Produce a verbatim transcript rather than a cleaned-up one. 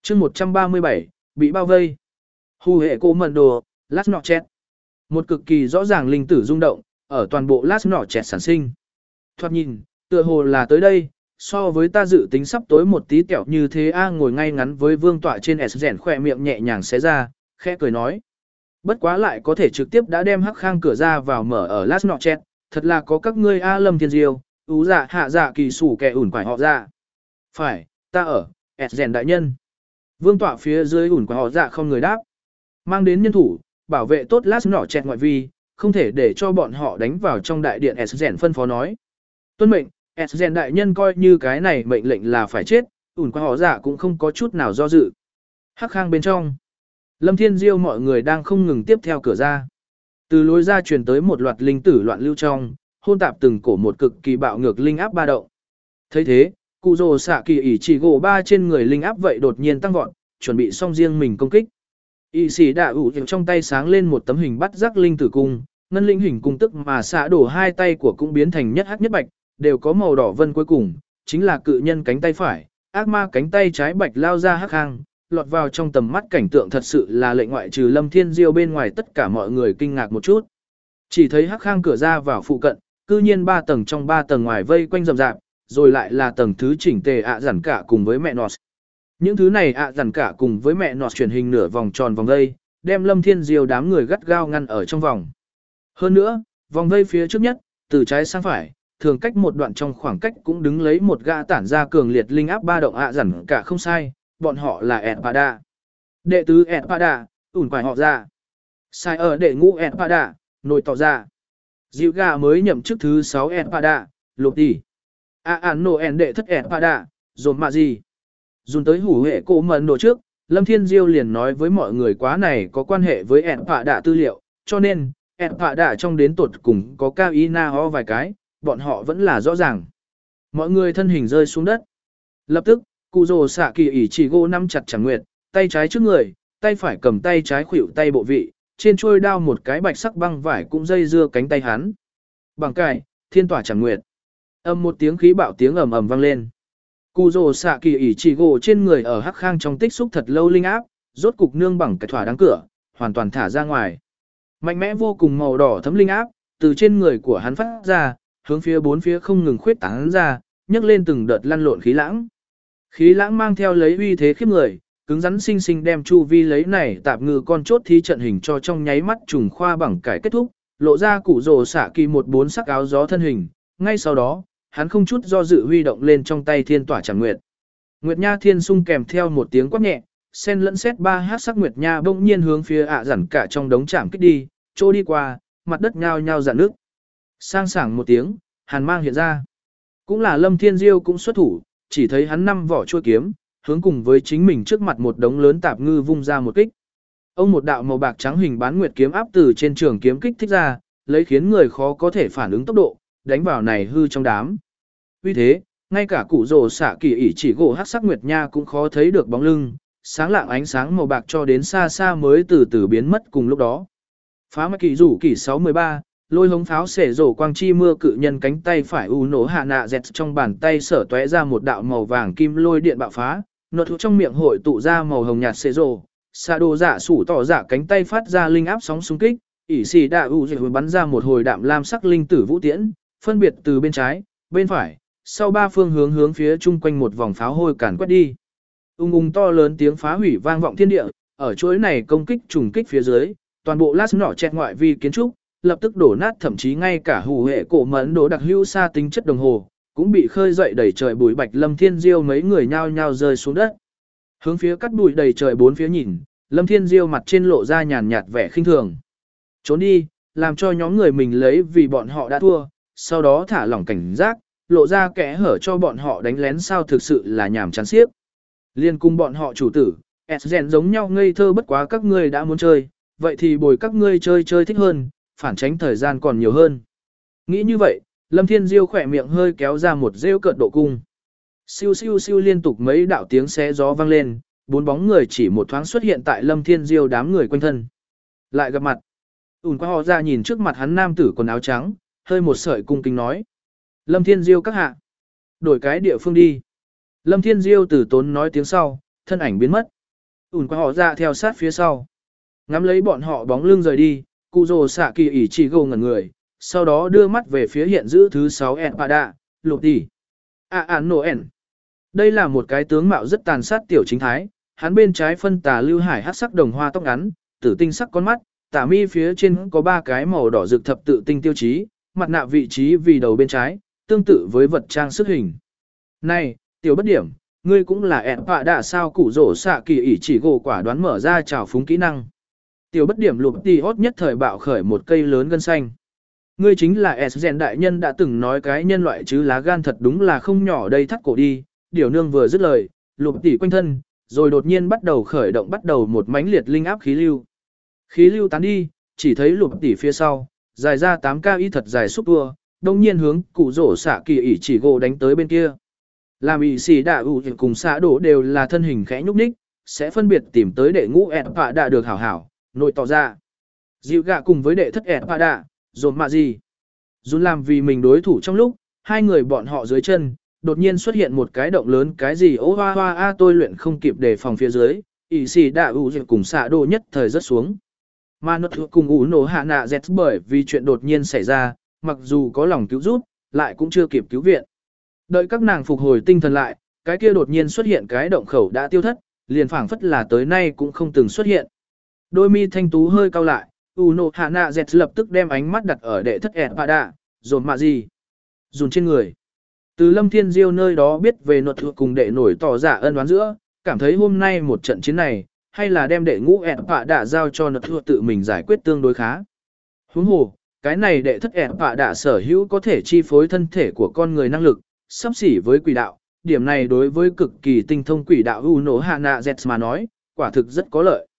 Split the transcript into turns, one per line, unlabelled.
chương một trăm ba mươi bảy, bị bao vây. Hù hệ cô mận đồ, Last Notchet. Một cực kỳ rõ ràng linh tử rung động, ở toàn bộ Last Notchet sản sinh. Thoạt nhìn, tựa hồ là tới đây, so với ta dự tính sắp tối một tí kẹo như thế A ngồi ngay ngắn với vương tọa trên S rèn khỏe miệng nhẹ nhàng xé ra, khẽ cười nói. Bất quá lại có thể trực tiếp đã đem hắc khang cửa ra vào mở ở Last Notchet, thật là có các ngươi A Lâm Thiên Diêu, ú dạ hạ dạ kỳ sủ kẻ ủn quải họ ra. Phải, ta ở, S rèn đại nhân. Vương tọa phía dưới ủn quải họ dạ không người đáp. Mang đến nhân thủ, bảo vệ tốt Last Notchet ngoại vi, không thể để cho bọn họ đánh vào trong đại điện S rèn phân phó nói. Tuân mệnh, S rèn đại nhân coi như cái này mệnh lệnh là phải chết, ủn quải họ dạ cũng không có chút nào do dự. Hắc khang bên trong. Lâm Thiên Diêu mọi người đang không ngừng tiếp theo cửa ra. Từ lối ra truyền tới một loạt linh tử loạn lưu trong, hôn tạp từng cổ một cực kỳ bạo ngược linh áp ba động. Thấy thế, cụ rồ xạ kỳ ỉ chỉ gỗ ba trên người linh áp vậy đột nhiên tăng vọt, chuẩn bị xong riêng mình công kích. Y sĩ đạ ủ trong tay sáng lên một tấm hình bắt giác linh tử cung, ngân linh hình cung tức mà xạ đổ hai tay của cũng biến thành nhất hắc nhất bạch, đều có màu đỏ vân cuối cùng, chính là cự nhân cánh tay phải, ác ma cánh tay trái bạch lao ra hắc hang, lọt vào trong tầm mắt cảnh tượng thật sự là lệnh ngoại trừ Lâm Thiên Diêu bên ngoài tất cả mọi người kinh ngạc một chút. Chỉ thấy hắc khang cửa ra vào phụ cận, cư nhiên ba tầng trong ba tầng ngoài vây quanh rậm rạp, rồi lại là tầng thứ chỉnh tề ạ dặn cả cùng với mẹ nọt. Những thứ này ạ dặn cả cùng với mẹ nọt chuyển hình nửa vòng tròn vòng vây, đem Lâm Thiên Diêu đám người gắt gao ngăn ở trong vòng. Hơn nữa, vòng vây phía trước nhất, từ trái sang phải, thường cách một đoạn trong khoảng cách cũng đứng lấy một gã tản ra cường liệt linh áp ba động ạ dặn cả không sai. Bọn họ là Espada. Đệ tứ Espada, ủn quải họ ra. Sai ở đệ ngũ Espada, nội tỏ ra. Dịu gà mới nhậm chức thứ sáu Espada, lục tỷ. À ản nổ ẻn đệ thất Espada, dồn mạ gì. Dùng tới hủ hệ cổ mần đồ trước, Lâm Thiên Diêu liền nói với mọi người quá này có quan hệ với Espada tư liệu, cho nên, Espada trong đến tột cùng có cao y na ho vài cái, bọn họ vẫn là rõ ràng. Mọi người thân hình rơi xuống đất. Lập tức, cụ rồ xạ kỳ ỉ chỉ gỗ nắm chặt chẳng nguyệt, tay trái trước người, tay phải cầm tay trái khuỷu tay bộ vị, trên trôi đao một cái bạch sắc băng vải cũng dây dưa cánh tay hắn. Bằng cải, thiên tỏa chẳng nguyệt. Âm một tiếng khí bạo tiếng ầm ầm vang lên. Cụ rồ xạ kỳ ỉ chỉ gỗ trên người ở hắc khang trong tích xúc thật lâu linh áp, rốt cục nương bằng cái thỏa đáng cửa, hoàn toàn thả ra ngoài. Mạnh mẽ vô cùng màu đỏ thấm linh áp, từ trên người của hắn phát ra, hướng phía bốn phía không ngừng khuyết tán ra, nhấc lên từng đợt lăn lộn khí lãng. Khí lãng mang theo lấy uy thế khiếp người, cứng rắn sinh sinh đem chu vi lấy này tạp ngư con chốt thi trận hình cho trong nháy mắt trùng khoa bằng cải kết thúc, lộ ra cụ rồ xạ kỳ một bốn sắc áo gió thân hình, ngay sau đó, hắn không chút do dự huy động lên trong tay thiên tỏa chẳng nguyệt. Nguyệt nha thiên sung kèm theo một tiếng quát nhẹ, sen lẫn xét ba hát sắc nguyệt nha bỗng nhiên hướng phía ạ dặn cả trong đống chạm kích đi, trô đi qua, mặt đất nhao nhao dạn nước. Sang sảng một tiếng, hàn mang hiện ra. Cũng là Lâm Thiên Diêu cũng xuất thủ, chỉ thấy hắn năm vỏ chuôi kiếm, hướng cùng với chính mình trước mặt một đống lớn tạp ngư vung ra một kích. Ông một đạo màu bạc trắng hình bán nguyệt kiếm áp từ trên trường kiếm kích thích ra, lấy khiến người khó có thể phản ứng tốc độ, đánh vào này hư trong đám. Vì thế, ngay cả cụ rồ xạ kỳ ỉ chỉ gỗ hắc sắc nguyệt nha cũng khó thấy được bóng lưng, sáng lạng ánh sáng màu bạc cho đến xa xa mới từ từ biến mất cùng lúc đó. Phá mạch kỳ rủ kỳ sáu mươi ba, lôi hống pháo xể rổ quang chi mưa cự nhân cánh tay phải u nổ hạ nạ dẹt trong bàn tay sở tóe ra một đạo màu vàng kim lôi điện bạo phá, nốt thủ trong miệng hội tụ ra màu hồng nhạt xể rổ, xa đồ dạ sủ tỏ dạ cánh tay phát ra linh áp sóng xung kích, ỉ xì đạ u rồi bắn ra một hồi đạm lam sắc linh tử vũ tiễn, phân biệt từ bên trái, bên phải, sau ba phương hướng hướng phía chung quanh một vòng pháo hôi càn quét đi. Ung ung to lớn tiếng phá hủy vang vọng thiên địa, ở chuỗi này công kích trùng kích phía dưới, toàn bộ Last Notchet ngoại vi kiến trúc lập tức đổ nát, thậm chí ngay cả hủ hệ cổ mẫn đồ đặc hữu xa tính chất đồng hồ cũng bị khơi dậy đẩy trời bụi bạch. Lâm Thiên Diêu mấy người nhao nhao rơi xuống đất, hướng phía cắt bụi đầy trời bốn phía nhìn. Lâm Thiên Diêu mặt trên lộ ra nhàn nhạt vẻ khinh thường. Trốn đi, làm cho nhóm người mình lấy vì bọn họ đã thua, sau đó thả lỏng cảnh giác, lộ ra kẽ hở cho bọn họ đánh lén sao, thực sự là nhảm chán xiếc. Liên cùng bọn họ chủ tử, S-Gen giống nhau ngây thơ, bất quá các ngươi đã muốn chơi, vậy thì bồi các ngươi chơi chơi thích hơn, phản tránh thời gian còn nhiều hơn. Nghĩ như vậy, Lâm Thiên Diêu khỏe miệng hơi kéo ra một rêu cợt độ cung. Siêu siêu siêu liên tục mấy đạo tiếng xé gió vang lên, bốn bóng người chỉ một thoáng xuất hiện tại Lâm Thiên Diêu đám người quanh thân. Lại gặp mặt. Ùn qua họ ra nhìn trước mặt hắn nam tử quần áo trắng, hơi một sợi cung kính nói. Lâm Thiên Diêu các hạ. Đổi cái địa phương đi. Lâm Thiên Diêu từ tốn nói tiếng sau, thân ảnh biến mất. ủn qua họ ra theo sát phía sau. Ngắm lấy bọn họ bóng lưng rời đi, cụ rồ xạ kỳ ỉ chỉ gồ ngẩn người, sau đó đưa mắt về phía hiện giữ thứ sáu Espada, lục tỷ. À à Noel. Đây là một cái tướng mạo rất tàn sát tiểu chính thái, hắn bên trái phân tà lưu hải hắc sắc đồng hoa tóc ngắn, tử tinh sắc con mắt, tả mi phía trên có ba cái màu đỏ rực thập tự tinh tiêu chí, mặt nạ vị trí vì đầu bên trái, tương tự với vật trang sức hình. Này, tiểu bất điểm, ngươi cũng là Espada sao cụ rồ xạ kỳ ỉ chỉ gồ quả đoán mở ra trào phúng kỹ năng. Tiểu bất điểm lục tỷ hốt nhất thời bạo khởi một cây lớn gân xanh. Ngươi chính là S-Gen đại nhân đã từng nói cái nhân loại chứ lá gan thật đúng là không nhỏ đây thắt cổ đi, điều nương vừa dứt lời, lục tỷ quanh thân, rồi đột nhiên bắt đầu khởi động bắt đầu một mãnh liệt linh áp khí lưu. Khí lưu tán đi, chỉ thấy lục tỷ phía sau, dài ra tám cao y thật dài xúc tua, đông nhiên hướng cụ rổ xạ kỳ ỉ chỉ gỗ đánh tới bên kia. Làm ỉ xì đạ ủ cùng xạ đổ đều là thân hình khẽ nhúc nhích, sẽ phân biệt tìm tới đệ ngũ ẹt phạ đã được hảo hảo, nội tỏ ra. Dịu gạ cùng với đệ thất ẹt phạ đã, dồn mạ gì. Dùn làm vì mình đối thủ trong lúc, hai người bọn họ dưới chân, đột nhiên xuất hiện một cái động lớn cái gì ô hoa hoa a tôi luyện không kịp đề phòng phía dưới, ỉ xì đạ ủ cùng xạ đổ nhất thời rất xuống. Mà nó cùng ủ nổ hạ nạ dẹt bởi vì chuyện đột nhiên xảy ra, mặc dù có lòng cứu giúp, lại cũng chưa kịp cứu viện. Đợi các nàng phục hồi tinh thần lại, cái kia đột nhiên xuất hiện cái động khẩu đã tiêu thất, liền phảng phất là tới nay cũng không từng xuất hiện. Đôi mi thanh tú hơi cau lại, Uno Hana Z lập tức đem ánh mắt đặt ở đệ thất Espada, dồn mạ gì. Dùn trên người. Từ Lâm Thiên Diêu nơi đó biết về luật thuộc cùng đệ nổi tỏ giả ân đoán giữa, cảm thấy hôm nay một trận chiến này, hay là đem đệ ngũ Espada giao cho luật thuộc tự mình giải quyết tương đối khá. Huống hồ, cái này đệ thất Espada sở hữu có thể chi phối thân thể của con người năng lực, sắp xỉ với quỷ đạo, điểm này đối với cực kỳ tinh thông quỷ đạo Uno Hana Z mà nói, quả thực rất có lợi.